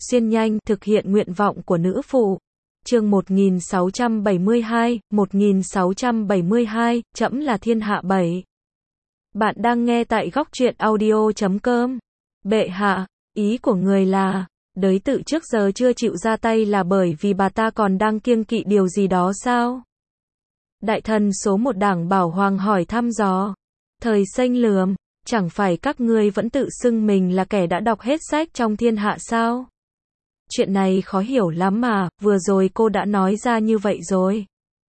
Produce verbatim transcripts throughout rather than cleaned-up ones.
xuyên nhanh, thực hiện nguyện vọng của nữ phụ. Chương một nghìn sáu trăm bảy mươi hai, một nghìn sáu trăm bảy mươi hai, trẫm là thiên hạ bảy. Bạn đang nghe tại góc truyện audio chấm com. Bệ hạ, ý của người là, đới tự trước giờ chưa chịu ra tay là bởi vì bà ta còn đang kiêng kỵ điều gì đó sao? Đại thần số một Đảng Bảo Hoàng hỏi thăm dò. Thời Xanh lườm, chẳng phải các ngươi vẫn tự xưng mình là kẻ đã đọc hết sách trong thiên hạ sao? Chuyện này khó hiểu lắm mà, vừa rồi cô đã nói ra như vậy rồi.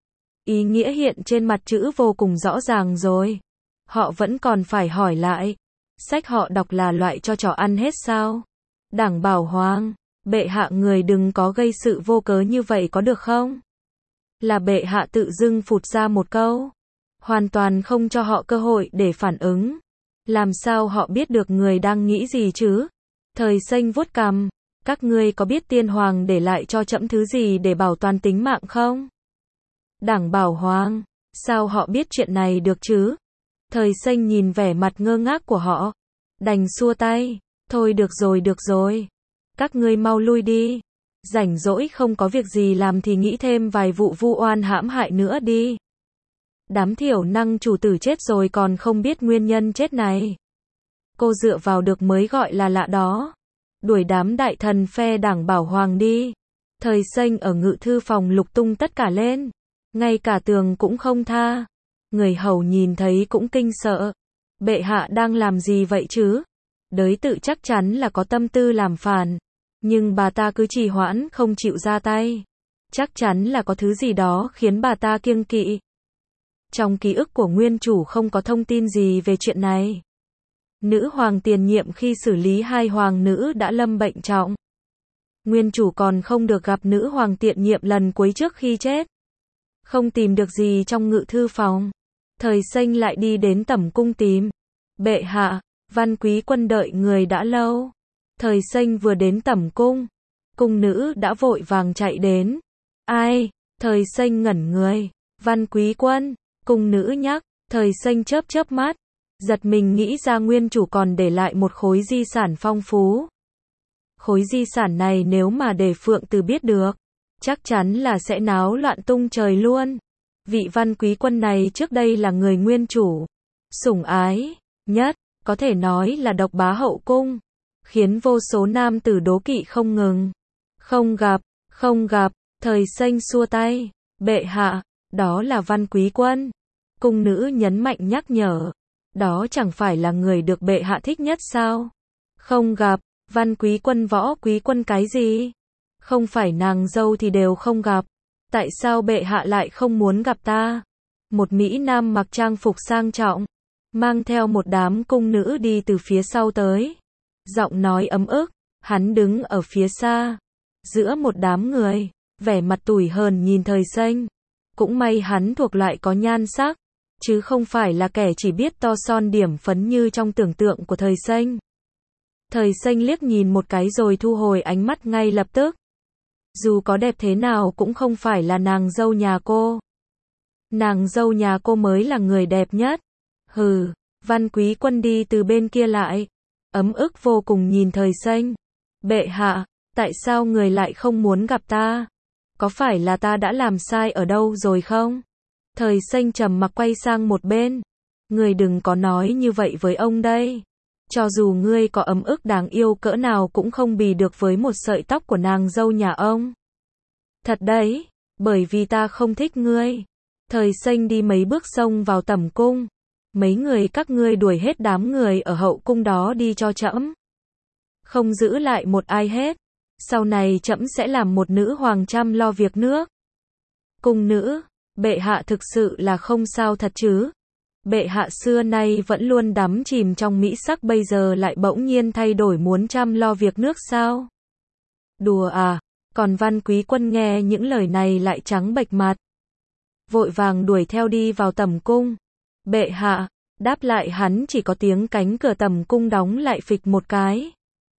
Ý nghĩa hiện trên mặt chữ vô cùng rõ ràng rồi. Họ vẫn còn phải hỏi lại. Sách họ đọc là loại cho chó ăn hết sao? Đảng Bảo Hoàng, bệ hạ người đừng có gây sự vô cớ như vậy có được không? Là bệ hạ tự dưng phụt ra một câu. Hoàn toàn không cho họ cơ hội để phản ứng. Làm sao họ biết được người đang nghĩ gì chứ? Thời Xanh vuốt cằm. Các ngươi có biết tiên hoàng để lại cho trẫm thứ gì để bảo toàn tính mạng không? Đảng Bảo Hoàng, sao họ biết chuyện này được chứ? Thời Xanh nhìn vẻ mặt ngơ ngác của họ. Đành xua tay. Thôi được rồi được rồi. Các ngươi mau lui đi. Rảnh rỗi không có việc gì làm thì nghĩ thêm vài vụ vu oan hãm hại nữa đi. Đám thiểu năng chủ tử chết rồi còn không biết nguyên nhân chết này. Cô dựa vào được mới gọi là lạ đó. Đuổi đám đại thần phe Đảng Bảo Hoàng đi. Thời Xanh ở ngự thư phòng lục tung tất cả lên. Ngay cả tường cũng không tha. Người hầu nhìn thấy cũng kinh sợ. Bệ hạ đang làm gì vậy chứ? Đới tự chắc chắn là có tâm tư làm phản. Nhưng bà ta cứ trì hoãn không chịu ra tay. Chắc chắn là có thứ gì đó khiến bà ta kiêng kỵ. Trong ký ức của nguyên chủ không có thông tin gì về chuyện này. Nữ hoàng tiền nhiệm khi xử lý hai hoàng nữ đã lâm bệnh trọng. Nguyên chủ còn không được gặp nữ hoàng tiền nhiệm lần cuối trước khi chết. Không tìm được gì trong ngự thư phòng. Thời Xanh lại đi đến tẩm cung tìm. Bệ hạ, Văn Quý Quân đợi người đã lâu. Thời Xanh vừa đến tẩm cung. Cung nữ đã vội vàng chạy đến. Ai? Thời Xanh ngẩn người. Văn Quý Quân. Cung nữ nhắc. Thời Xanh chớp chớp mắt. Giật mình nghĩ ra nguyên chủ còn để lại một khối di sản phong phú. Khối di sản này nếu mà để Phượng Từ biết được, chắc chắn là sẽ náo loạn tung trời luôn. Vị Văn Quý Quân này trước đây là người nguyên chủ sủng ái nhất, có thể nói là độc bá hậu cung, khiến vô số nam tử đố kỵ không ngừng. Không gặp, không gặp, Thời Xanh xua tay. Bệ hạ, đó là Văn Quý Quân. Cung nữ nhấn mạnh nhắc nhở. Đó chẳng phải là người được bệ hạ thích nhất sao? Không gặp, Văn Quý Quân Võ Quý Quân cái gì? Không phải nàng dâu thì đều không gặp. Tại sao bệ hạ lại không muốn gặp ta? Một Mỹ Nam mặc trang phục sang trọng, mang theo một đám cung nữ đi từ phía sau tới. Giọng nói ấm ức, hắn đứng ở phía xa, giữa một đám người, vẻ mặt tủi hờn nhìn Thời Xanh. Cũng may hắn thuộc loại có nhan sắc, chứ không phải là kẻ chỉ biết to son điểm phấn như trong tưởng tượng của Thời Xanh. Thời Xanh liếc nhìn một cái rồi thu hồi ánh mắt ngay lập tức. Dù có đẹp thế nào cũng không phải là nàng dâu nhà cô. Nàng dâu nhà cô mới là người đẹp nhất. Hừ, Văn Quý Quân đi từ bên kia lại. Ấm ức vô cùng nhìn Thời Xanh. Bệ hạ, tại sao người lại không muốn gặp ta? Có phải là ta đã làm sai ở đâu rồi không? Thời Xanh trầm mặc quay sang một bên. Người đừng có nói như vậy với ông đây. Cho dù ngươi có ấm ức đáng yêu cỡ nào cũng không bì được với một sợi tóc của nàng dâu nhà ông. Thật đấy, bởi vì ta không thích ngươi. Thời Xanh đi mấy bước xông vào tẩm cung. Mấy người các ngươi đuổi hết đám người ở hậu cung đó đi cho trẫm. Không giữ lại một ai hết. Sau này trẫm sẽ làm một nữ hoàng chăm lo việc nước. Cung nữ, bệ hạ thực sự là không sao thật chứ? Bệ hạ xưa nay vẫn luôn đắm chìm trong mỹ sắc bây giờ lại bỗng nhiên thay đổi muốn chăm lo việc nước sao? Đùa à? Còn Văn Quý Quân nghe những lời này lại trắng bệch mặt. Vội vàng đuổi theo đi vào tẩm cung. Bệ hạ, đáp lại hắn chỉ có tiếng cánh cửa tẩm cung đóng lại phịch một cái.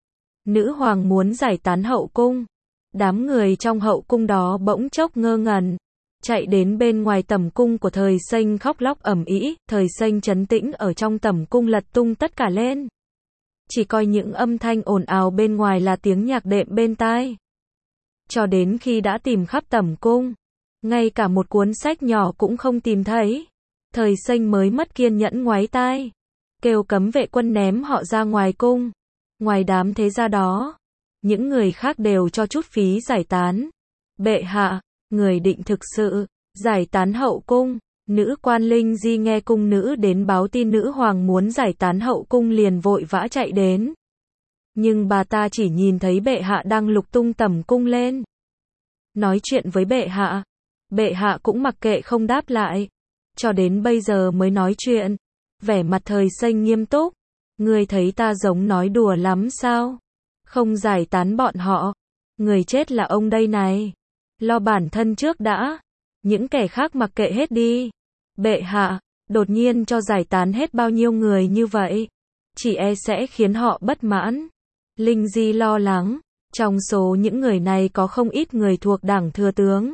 Nữ hoàng muốn giải tán hậu cung. Đám người trong hậu cung đó bỗng chốc ngơ ngẩn. Chạy đến bên ngoài tẩm cung của Thời Xanh khóc lóc ầm ĩ. Thời Xanh trấn tĩnh ở trong tẩm cung lật tung tất cả lên. chỉ coi những âm thanh ồn ào bên ngoài là tiếng nhạc đệm bên tai. Cho đến khi đã tìm khắp tẩm cung, ngay cả một cuốn sách nhỏ cũng không tìm thấy, Thời Xanh mới mất kiên nhẫn ngoáy tai, kêu cấm vệ quân ném họ ra ngoài cung. Ngoài đám thế gia đó, những người khác đều cho chút phí giải tán. Bệ hạ, người định thực sự giải tán hậu cung. Nữ quan Linh Di nghe cung nữ đến báo tin nữ hoàng muốn giải tán hậu cung liền vội vã chạy đến. Nhưng bà ta chỉ nhìn thấy bệ hạ đang lục tung tẩm cung lên, nói chuyện với bệ hạ. Bệ hạ cũng mặc kệ không đáp lại, cho đến bây giờ mới nói chuyện. Vẻ mặt Thời Xanh nghiêm túc. Ngươi thấy ta giống nói đùa lắm sao? Không giải tán bọn họ, người chết là ông đây này. Lo bản thân trước đã, những kẻ khác mặc kệ hết đi. Bệ hạ, đột nhiên cho giải tán hết bao nhiêu người như vậy, chỉ e sẽ khiến họ bất mãn. Linh Di lo lắng, trong số những người này có không ít người thuộc đảng thừa tướng.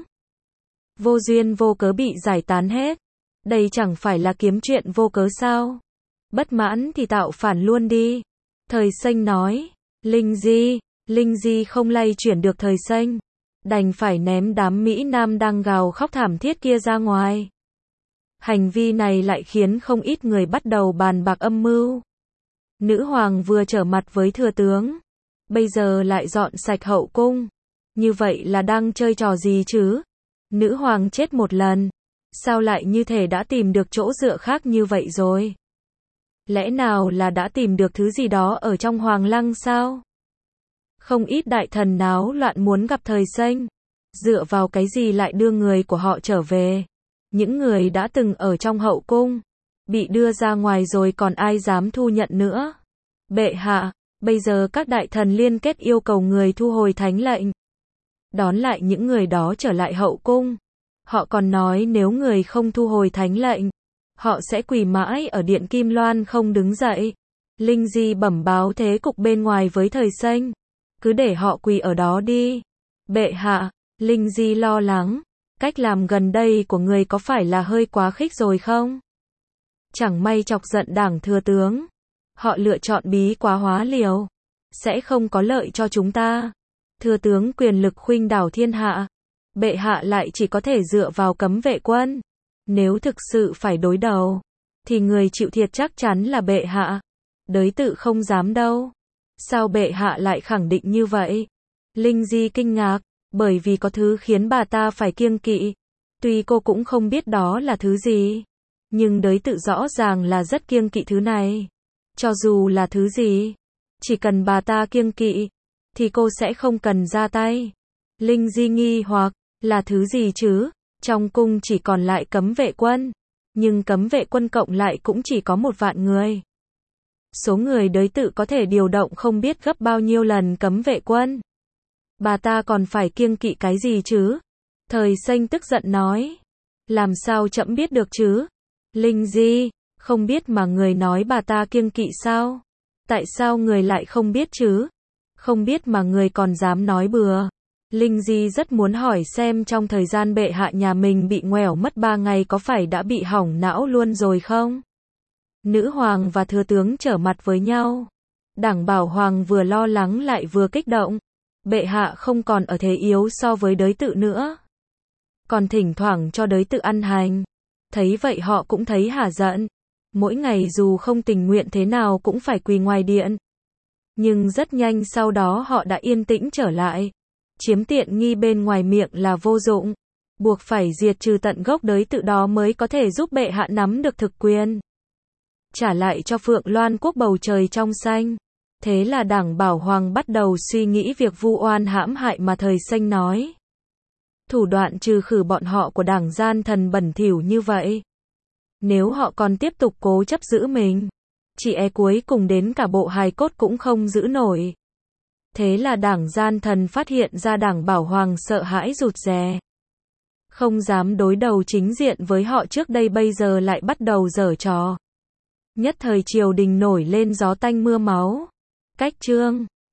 Vô duyên vô cớ bị giải tán hết, đây chẳng phải là kiếm chuyện vô cớ sao? Bất mãn thì tạo phản luôn đi. Thời Xanh nói. Linh Di, Linh Di không lay chuyển được Thời Xanh, đành phải ném đám Mỹ Nam đang gào khóc thảm thiết kia ra ngoài. Hành vi này lại khiến không ít người bắt đầu bàn bạc âm mưu. Nữ hoàng vừa trở mặt với thừa tướng, bây giờ lại dọn sạch hậu cung. Như vậy là đang chơi trò gì chứ? Nữ hoàng chết một lần, sao lại như thể đã tìm được chỗ dựa khác như vậy rồi? Lẽ nào là đã tìm được thứ gì đó ở trong hoàng lăng sao? Không ít đại thần náo loạn muốn gặp Thời Xanh. Dựa vào cái gì lại đưa người của họ trở về? Những người đã từng ở trong hậu cung, bị đưa ra ngoài rồi còn ai dám thu nhận nữa? Bệ hạ, bây giờ các đại thần liên kết yêu cầu người thu hồi thánh lệnh, đón lại những người đó trở lại hậu cung. Họ còn nói nếu người không thu hồi thánh lệnh, họ sẽ quỳ mãi ở điện Kim Loan không đứng dậy. Linh Di bẩm báo thế cục bên ngoài với Thời Xanh. Cứ để họ quỳ ở đó đi. Bệ hạ, Linh Di lo lắng. Cách làm gần đây của người có phải là hơi quá khích rồi không? Chẳng may chọc giận đảng thừa tướng. Họ lựa chọn bí quá hóa liều, sẽ không có lợi cho chúng ta. Thừa tướng quyền lực khuynh đảo thiên hạ, bệ hạ lại chỉ có thể dựa vào cấm vệ quân. Nếu thực sự phải đối đầu, thì người chịu thiệt chắc chắn là bệ hạ. Đới tự không dám đâu. Sao bệ hạ lại khẳng định như vậy? Linh Di kinh ngạc, bởi vì có thứ khiến bà ta phải kiêng kỵ. Tuy cô cũng không biết đó là thứ gì, nhưng đới tự rõ ràng là rất kiêng kỵ thứ này. Cho dù là thứ gì, chỉ cần bà ta kiêng kỵ, thì cô sẽ không cần ra tay. Linh Di nghi hoặc, là thứ gì chứ? Trong cung chỉ còn lại cấm vệ quân, nhưng cấm vệ quân cộng lại cũng chỉ có một vạn người. Số người đới tự có thể điều động không biết gấp bao nhiêu lần cấm vệ quân. Bà ta còn phải kiêng kỵ cái gì chứ? Thời Xanh tức giận nói. Làm sao trẫm biết được chứ? Linh Di, không biết mà người nói bà ta kiêng kỵ sao? Tại sao người lại không biết chứ? Không biết mà người còn dám nói bừa. Linh Di rất muốn hỏi xem trong thời gian bệ hạ nhà mình bị ngoẻo mất ba ngày có phải đã bị hỏng não luôn rồi không? Nữ hoàng và thừa tướng trở mặt với nhau. Đảng Bảo Hoàng vừa lo lắng lại vừa kích động. Bệ hạ không còn ở thế yếu so với đới tự nữa, còn thỉnh thoảng cho đới tự ăn hành. Thấy vậy họ cũng thấy hả giận. Mỗi ngày dù không tình nguyện thế nào cũng phải quỳ ngoài điện. Nhưng rất nhanh sau đó họ đã yên tĩnh trở lại. Chiếm tiện nghi bên ngoài miệng là vô dụng. Buộc phải diệt trừ tận gốc đới tự đó mới có thể giúp bệ hạ nắm được thực quyền. Trả lại cho Phượng Loan quốc bầu trời trong xanh. Thế là đảng Bảo Hoàng bắt đầu suy nghĩ việc vu oan hãm hại mà Thời Xanh nói. Thủ đoạn trừ khử bọn họ của đảng gian thần bẩn thỉu như vậy. Nếu họ còn tiếp tục cố chấp giữ mình, chỉ e cuối cùng đến cả bộ hài cốt cũng không giữ nổi. Thế là đảng gian thần phát hiện ra đảng Bảo Hoàng sợ hãi rụt rè. Không dám đối đầu chính diện với họ trước đây, bây giờ lại bắt đầu giở trò. Nhất thời triều đình nổi lên gió tanh mưa máu. Cách chương